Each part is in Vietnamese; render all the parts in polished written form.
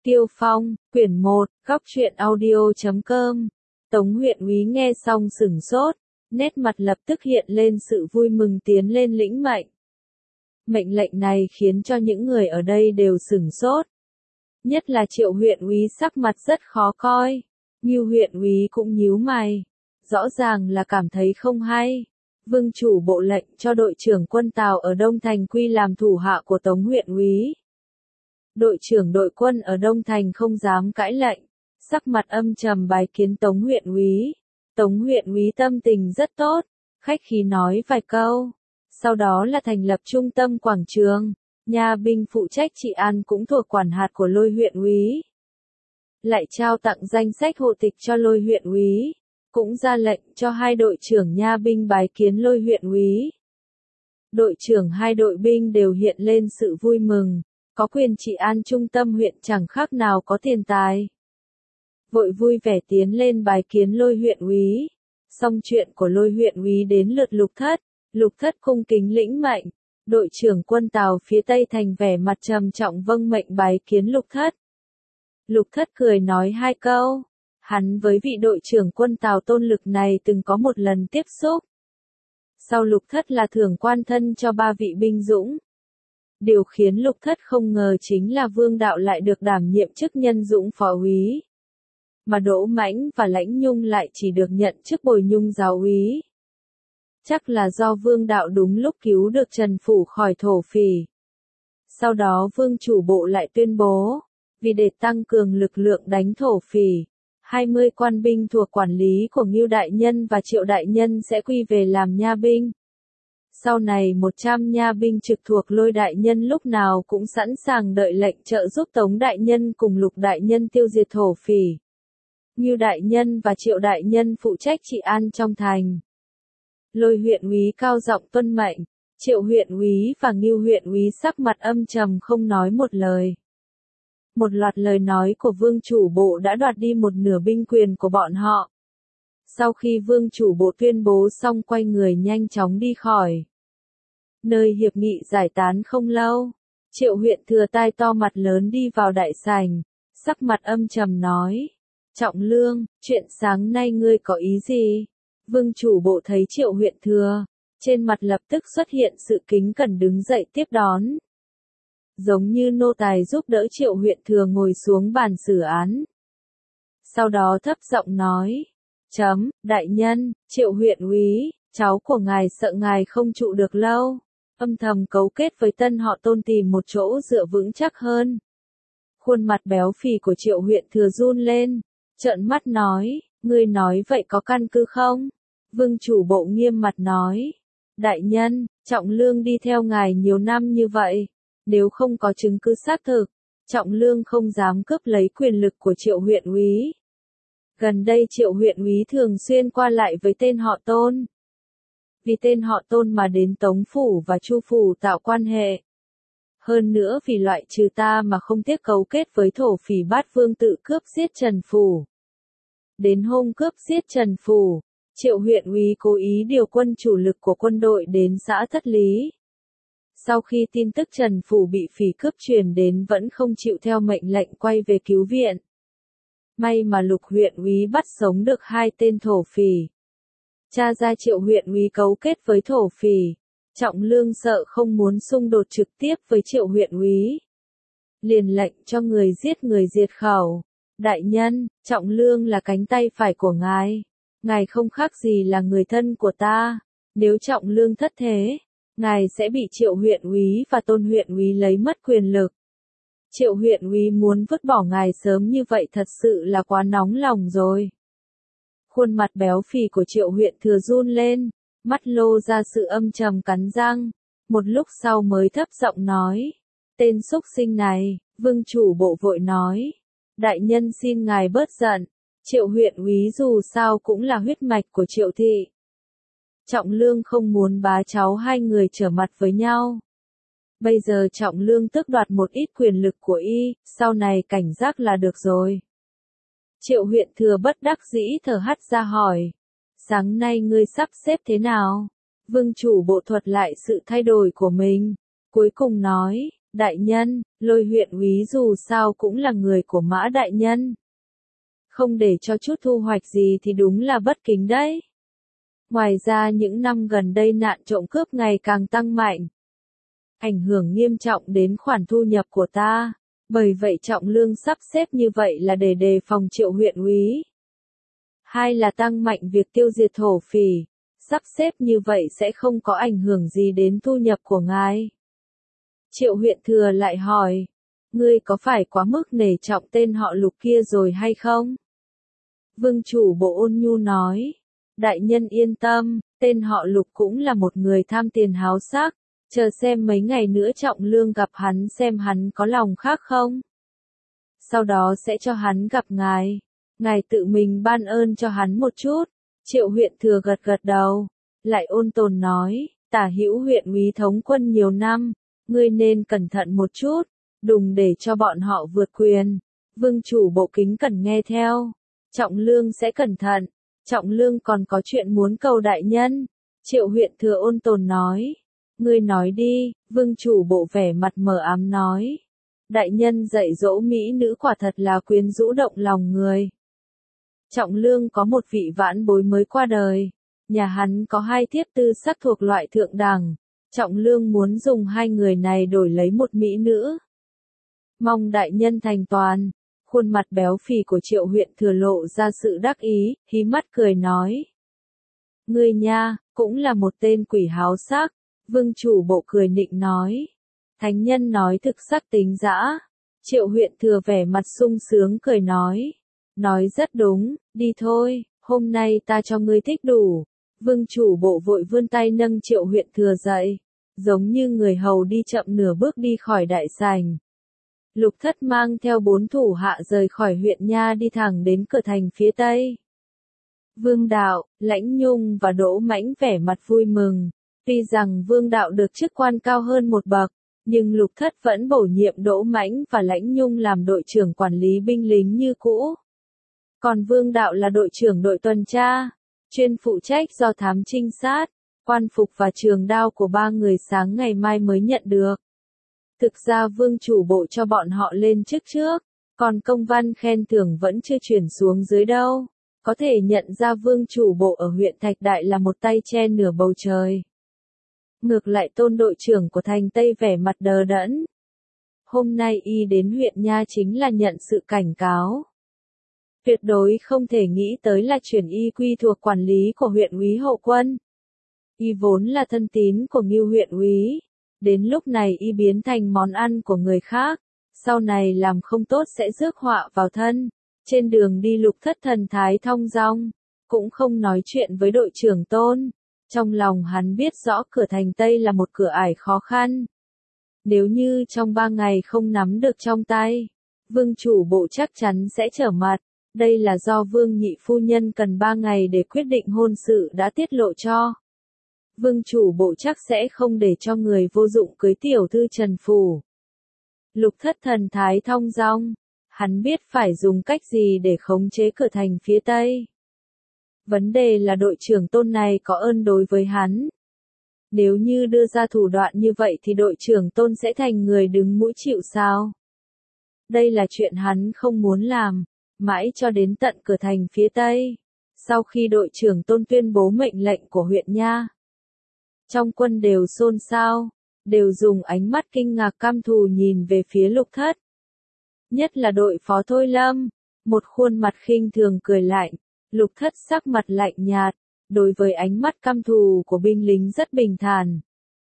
Tiêu Phong, quyển 1, góc truyện audio.com. Tống huyện úy nghe xong sửng sốt, nét mặt lập tức hiện lên sự vui mừng tiến lên lĩnh mệnh. Mệnh lệnh này khiến cho những người ở đây đều sửng sốt. Nhất là Triệu huyện úy sắc mặt rất khó coi, Ngưu huyện úy cũng nhíu mày, rõ ràng là cảm thấy không hay. Vương chủ bộ lệnh cho đội trưởng quân Tào ở Đông Thành quy làm thủ hạ của Tống huyện úy. Đội trưởng đội quân ở Đông Thành không dám cãi lệnh, sắc mặt âm trầm bái kiến Tống huyện úy. Tống huyện úy tâm tình rất tốt, khách khí nói vài câu. Sau đó là thành lập trung tâm quảng trường, nhà binh phụ trách trị an cũng thuộc quản hạt của Lôi huyện úy. Lại trao tặng danh sách hộ tịch cho Lôi huyện úy, cũng ra lệnh cho hai đội trưởng nha binh bái kiến Lôi huyện úy. Đội trưởng hai đội binh đều hiện lên sự vui mừng, có quyền trị an trung tâm huyện chẳng khác nào có tiền tài. Vội vui vẻ tiến lên bái kiến Lôi huyện úy. Xong chuyện của Lôi huyện úy đến lượt Lục Thất cung kính lĩnh mệnh. Đội trưởng quân Tào phía Tây Thành vẻ mặt trầm trọng vâng mệnh bái kiến Lục Thất. Lục Thất cười nói hai câu. Hắn với vị đội trưởng quân Tào Tôn Lực này từng có một lần tiếp xúc. Sau Lục Thất là thưởng quan thân cho ba vị binh dũng. Điều khiến Lục Thất không ngờ chính là Vương Đạo lại được đảm nhiệm chức nhân dũng phó úy. Mà Đỗ Mãnh và Lãnh Nhung lại chỉ được nhận chức bồi nhung giáo úy. Chắc là do Vương Đạo đúng lúc cứu được Trần Phủ khỏi thổ phỉ. Sau đó Vương chủ bộ lại tuyên bố, vì để tăng cường lực lượng đánh thổ phỉ, 20 quan binh thuộc quản lý của Ngưu Đại Nhân và Triệu Đại Nhân sẽ quy về làm nha binh. Sau này 100 nha binh trực thuộc Lôi Đại Nhân lúc nào cũng sẵn sàng đợi lệnh trợ giúp Tống Đại Nhân cùng Lục Đại Nhân tiêu diệt thổ phỉ. Ngưu Đại Nhân và Triệu Đại Nhân phụ trách trị an trong thành. Lôi huyện úy cao giọng tuân mệnh, Triệu huyện úy và Ngưu huyện úy sắc mặt âm trầm không nói một lời. Một loạt lời nói của Vương chủ bộ đã đoạt đi một nửa binh quyền của bọn họ. Sau khi Vương chủ bộ tuyên bố xong quay người nhanh chóng đi khỏi. Nơi hiệp nghị giải tán không lâu, Triệu huyện thừa tai to mặt lớn đi vào đại sảnh, sắc mặt âm trầm nói, Trọng Lương, chuyện sáng nay ngươi có ý gì? Vương chủ bộ thấy Triệu huyện thừa, trên mặt lập tức xuất hiện sự kính cẩn đứng dậy tiếp đón. Giống như nô tài giúp đỡ Triệu huyện thừa ngồi xuống bàn xử án. Sau đó thấp giọng nói, Đại nhân, Triệu huyện úy, cháu của ngài sợ ngài không trụ được lâu. Âm thầm cấu kết với tân họ Tôn tìm một chỗ dựa vững chắc hơn. Khuôn mặt béo phì của Triệu huyện thừa run lên, trợn mắt nói, ngươi nói vậy có căn cứ không? Vương chủ bộ nghiêm mặt nói, đại nhân, Trọng Lương đi theo ngài nhiều năm như vậy, nếu không có chứng cứ xác thực, Trọng Lương không dám cướp lấy quyền lực của Triệu huyện úy. Gần đây Triệu huyện úy thường xuyên qua lại với tên họ Tôn. Vì tên họ Tôn mà đến Tống Phủ và Chu Phủ tạo quan hệ. Hơn nữa vì loại trừ ta mà không tiếc cấu kết với thổ phỉ Bát Vương tự cướp giết Trần Phủ. Đến hôm cướp giết Trần Phủ, Triệu huyện úy cố ý điều quân chủ lực của quân đội đến xã Thất Lý. Sau khi tin tức Trần Phủ bị phỉ cướp truyền đến vẫn không chịu theo mệnh lệnh quay về cứu viện. May mà Lục huyện úy bắt sống được hai tên thổ phỉ. Tra ra Triệu huyện úy cấu kết với thổ phỉ. Trọng Lương sợ không muốn xung đột trực tiếp với Triệu huyện úy. Liền lệnh cho người diệt khẩu. Đại nhân, Trọng Lương là cánh tay phải của ngài. Ngài không khác gì là người thân của ta. Nếu Trọng Lương thất thế, ngài sẽ bị Triệu huyện úy và Tôn huyện úy lấy mất quyền lực. Triệu huyện úy muốn vứt bỏ ngài sớm như vậy thật sự là quá nóng lòng rồi. Khuôn mặt béo phì của Triệu huyện thừa run lên, mắt lô ra sự âm trầm cắn răng. Một lúc sau mới thấp giọng nói, tên xúc sinh này. Vương chủ bộ vội nói, đại nhân xin ngài bớt giận, Triệu huyện úy dù sao cũng là huyết mạch của Triệu thị. Trọng Lương không muốn bá cháu hai người trở mặt với nhau. Bây giờ Trọng Lương tước đoạt một ít quyền lực của y, sau này cảnh giác là được rồi. Triệu huyện thừa bất đắc dĩ thở hắt ra hỏi, sáng nay ngươi sắp xếp thế nào? Vương chủ bộ thuật lại sự thay đổi của mình, cuối cùng nói, Đại nhân, Lôi huyện úy dù sao cũng là người của Mã đại nhân. Không để cho chút thu hoạch gì thì đúng là bất kính đấy. Ngoài ra những năm gần đây nạn trộm cướp ngày càng tăng mạnh, ảnh hưởng nghiêm trọng đến khoản thu nhập của ta. Bởi vậy Trọng Lương sắp xếp như vậy là để đề phòng Triệu huyện úy. Hai là tăng mạnh việc tiêu diệt thổ phỉ. Sắp xếp như vậy sẽ không có ảnh hưởng gì đến thu nhập của ngài. Triệu huyện thừa lại hỏi, ngươi có phải quá mức nể trọng tên họ Lục kia rồi hay không? Vương chủ bộ ôn nhu nói, đại nhân yên tâm, tên họ Lục cũng là một người tham tiền háo sắc, chờ xem mấy ngày nữa Trọng Lương gặp hắn xem hắn có lòng khác không. Sau đó sẽ cho hắn gặp ngài, ngài tự mình ban ơn cho hắn một chút. Triệu huyện thừa gật gật đầu, lại ôn tồn nói, Tả Hữu huyện úy thống quân nhiều năm, ngươi nên cẩn thận một chút, đừng để cho bọn họ vượt quyền. Vương chủ bộ kính cẩn nghe theo, Trọng Lương sẽ cẩn thận. Trọng Lương còn có chuyện muốn cầu đại nhân. Triệu huyện thừa ôn tồn nói, ngươi nói đi. Vương chủ bộ vẻ mặt mờ ám nói, đại nhân dạy dỗ mỹ nữ quả thật là quyến rũ động lòng người. Trọng Lương có một vị vãn bối mới qua đời, nhà hắn có hai thiếp tư sắc thuộc loại thượng đẳng, Trọng Lương muốn dùng hai người này đổi lấy một mỹ nữ. Mong đại nhân thành toàn. Khuôn mặt béo phì của Triệu huyện thừa lộ ra sự đắc ý, hí mắt cười nói. Ngươi nha, cũng là một tên quỷ háo sắc. Vương chủ bộ cười nịnh nói. Thánh nhân nói thực sắc tính dã. Triệu huyện thừa vẻ mặt sung sướng cười nói. Nói rất đúng, đi thôi, hôm nay ta cho ngươi thích đủ. Vương chủ bộ vội vươn tay nâng Triệu huyện thừa dậy, giống như người hầu đi chậm nửa bước đi khỏi đại sảnh. Lục Thất mang theo 4 thủ hạ rời khỏi huyện nha đi thẳng đến cửa thành phía tây. Vương Đạo, Lãnh Nhung và Đỗ Mãnh vẻ mặt vui mừng. Tuy rằng Vương Đạo được chức quan cao hơn một bậc, nhưng Lục Thất vẫn bổ nhiệm Đỗ Mãnh và Lãnh Nhung làm đội trưởng quản lý binh lính như cũ. Còn Vương Đạo là đội trưởng đội tuần tra, chuyên phụ trách do thám trinh sát, quan phục và trường đao của ba người sáng ngày mai mới nhận được. Thực ra vương chủ bộ cho bọn họ lên chức trước, còn công văn khen thưởng vẫn chưa chuyển xuống dưới đâu. Có thể nhận ra vương chủ bộ ở huyện Thạch Đại là một tay che nửa bầu trời. Ngược lại Tôn đội trưởng của thành Tây vẻ mặt đờ đẫn. Hôm nay y đến huyện nha chính là nhận sự cảnh cáo. Tuyệt đối không thể nghĩ tới là chuyển y quy thuộc quản lý của huyện úy hậu quân. Y vốn là thân tín của Ngưu huyện úy. Đến lúc này y biến thành món ăn của người khác, sau này làm không tốt sẽ rước họa vào thân. Trên đường đi Lục Thất thần thái thong dong, cũng không nói chuyện với đội trưởng Tôn. Trong lòng hắn biết rõ cửa thành Tây là một cửa ải khó khăn. Nếu như trong 3 ngày không nắm được trong tay, vương chủ bộ chắc chắn sẽ trở mặt. Đây là do vương nhị phu nhân cần 3 ngày để quyết định hôn sự đã tiết lộ cho. Vương chủ bộ chắc sẽ không để cho người vô dụng cưới tiểu thư Trần Phủ. Lục Thất thần thái thong dong, hắn biết phải dùng cách gì để khống chế cửa thành phía Tây. Vấn đề là đội trưởng Tôn này có ơn đối với hắn. Nếu như đưa ra thủ đoạn như vậy thì đội trưởng Tôn sẽ thành người đứng mũi chịu sào. Đây là chuyện hắn không muốn làm, mãi cho đến tận cửa thành phía Tây. Sau khi đội trưởng Tôn tuyên bố mệnh lệnh của huyện nha, trong quân đều xôn xao, đều dùng ánh mắt kinh ngạc căm thù nhìn về phía Lục Thất. Nhất là đội phó Thôi Lâm, một khuôn mặt khinh thường cười lạnh, Lục Thất sắc mặt lạnh nhạt, đối với ánh mắt căm thù của binh lính rất bình thản.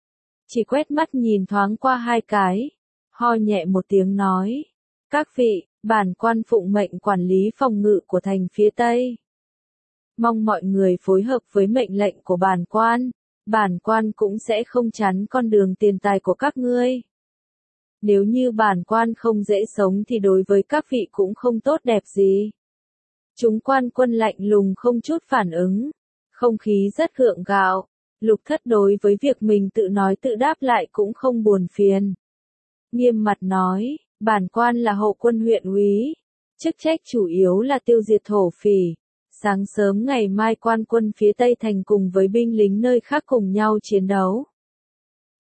Chỉ quét mắt nhìn thoáng qua 2 cái, ho nhẹ một tiếng nói, các vị, bản quan phụng mệnh quản lý phòng ngự của thành phía Tây. Mong mọi người phối hợp với mệnh lệnh của bản quan cũng sẽ không chắn con đường tiền tài của các ngươi. Nếu như bản quan không dễ sống thì đối với các vị cũng không tốt đẹp gì. Chúng quan quân lạnh lùng không chút phản ứng, không khí rất gượng gạo. Lục Thất đối với việc mình tự nói tự đáp lại cũng không buồn phiền. Nghiêm mặt nói, bản quan là hậu quân huyện úy, chức trách chủ yếu là tiêu diệt thổ phỉ. Sáng sớm ngày mai quan quân phía Tây thành cùng với binh lính nơi khác cùng nhau chiến đấu.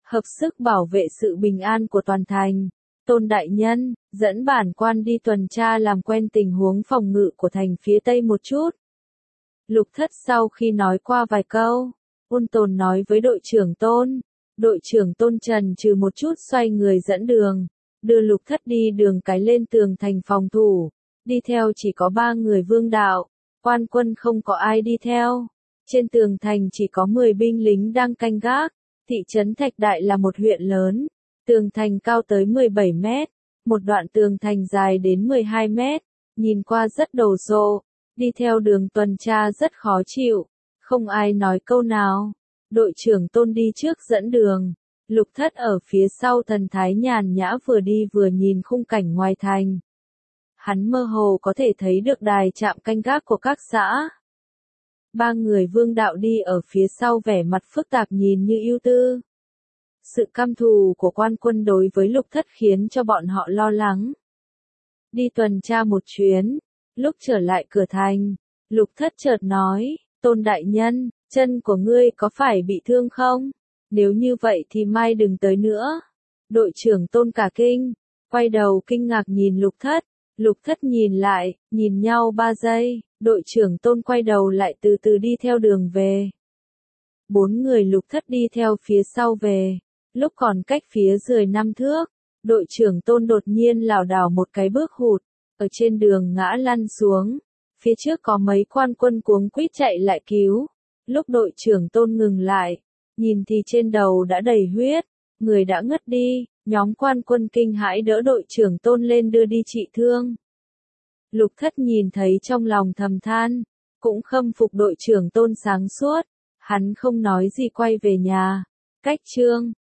hợp sức bảo vệ sự bình an của toàn thành. Tôn đại nhân, dẫn bản quan đi tuần tra làm quen tình huống phòng ngự của thành phía tây một chút. Lục Thất sau khi nói qua vài câu, ôn tồn nói với đội trưởng Tôn. Đội trưởng Tôn trần trừ một chút xoay người dẫn đường, đưa Lục Thất đi đường cái lên tường thành phòng thủ. Đi theo chỉ có 3 người vương đạo, quan quân không có ai đi theo. Trên tường thành chỉ có 10 binh lính đang canh gác. Thị trấn Thạch Đại là một huyện lớn, tường thành cao tới 17 mét, một đoạn tường thành dài đến 12 mét, nhìn qua rất đồ sộ, đi theo đường tuần tra rất khó chịu, không ai nói câu nào. Đội trưởng Tôn đi trước dẫn đường, Lục Thất ở phía sau thần thái nhàn nhã vừa đi vừa nhìn khung cảnh ngoài thành. Hắn mơ hồ có thể thấy được đài trạm canh gác của các xã. 3 người vương đạo đi ở phía sau vẻ mặt phức tạp nhìn như ưu tư. Sự căm thù của quan quân đối với Lục Thất khiến cho bọn họ lo lắng. Đi tuần tra một chuyến, lúc trở lại cửa thành, Lục Thất chợt nói, Tôn đại nhân, chân của ngươi có phải bị thương không? Nếu như vậy thì mai đừng tới nữa. Đội trưởng Tôn cả kinh, quay đầu kinh ngạc nhìn Lục Thất. Lục Thất nhìn lại, nhìn nhau 3 giây, đội trưởng Tôn quay đầu lại từ từ đi theo đường về. 4 người Lục Thất đi theo phía sau về, lúc còn cách phía dưới 5 thước, đội trưởng Tôn đột nhiên lảo đảo một cái bước hụt, ở trên đường ngã lăn xuống, phía trước có mấy quan quân cuống quýt chạy lại cứu. Lúc đội trưởng Tôn ngừng lại, nhìn thì trên đầu đã đầy huyết, người đã ngất đi. Nhóm quan quân kinh hãi đỡ đội trưởng Tôn lên đưa đi trị thương. Lục Thất nhìn thấy trong lòng thầm than, cũng khâm phục đội trưởng Tôn sáng suốt, hắn không nói gì quay về nhà. Cách chương